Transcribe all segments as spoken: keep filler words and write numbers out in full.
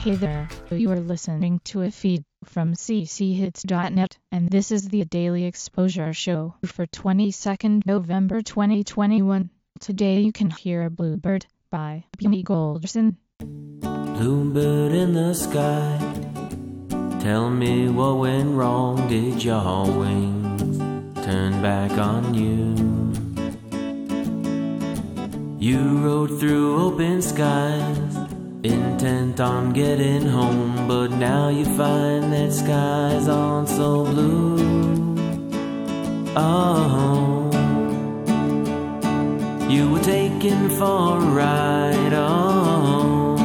Hey there, you are listening to a feed from c c hits dot net, and this is the Daily Exposure Show for twenty-second November twenty twenty-one. Today you can hear Bluebird by Benny Golson. Bluebird in the sky, tell me what went wrong. Did your wings turn back on you? You rode through open skies, intent on getting home, but now you find that skies aren't so blue. Oh, you were taken for a ride on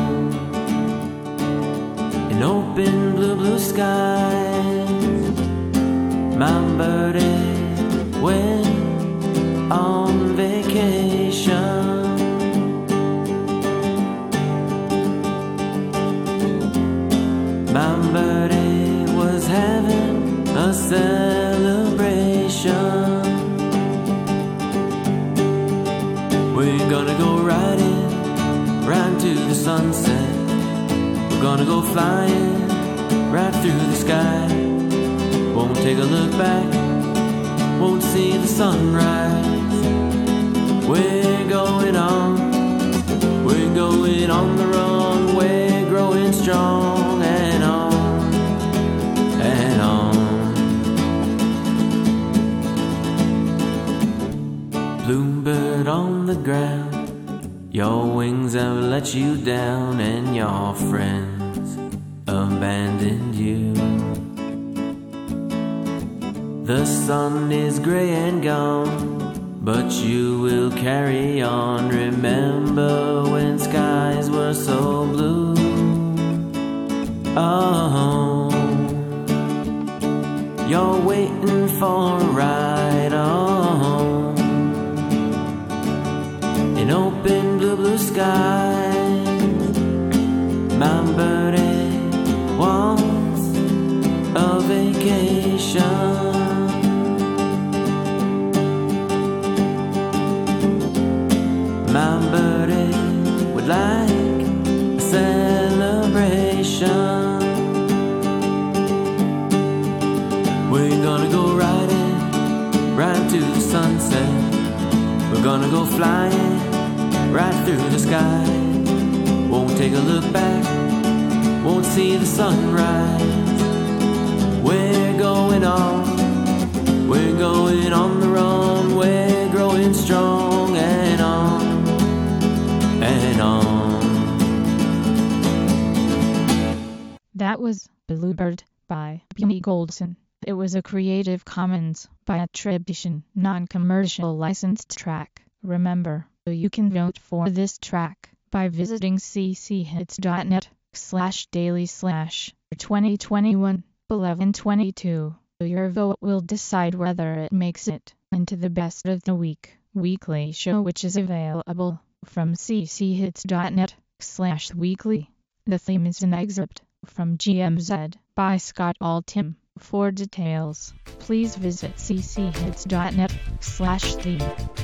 an open blue, blue skies. My birdie went on vacation. My birdie was having a celebration. We're gonna go riding right to the sunset. We're gonna go flying right through the sky. Won't take a look back, won't see the sunrise. We're going on, we're going on the run. We're growing strong and on and on. Bluebird on the ground, your wings have let you down, and your friends abandoned you. The sun is gray and gone, but you will carry on. Remember when skies were so blue? Oh, you're waiting for a ride on an open blue, blue sky. My birdie wants a vacation. My birdie would like a celebration. We're gonna go riding right to the sunset. We're gonna go flying right through the sky. Won't take a look back, won't see the sunrise. We're going on, we're going on the run. We're growing strong and on and on. That was Bluebird by Benny Golson. It was a Creative Commons by attribution, non-commercial licensed track. Remember, you can vote for this track by visiting c c hits dot net slash daily slash twenty twenty-one eleven twenty-two. Your vote will decide whether it makes it into the best of the week weekly show, which is available from c c hits dot net slash weekly. The theme is an excerpt from G M Z by Scott Altham. For details, please visit c c hits dot net slash theme.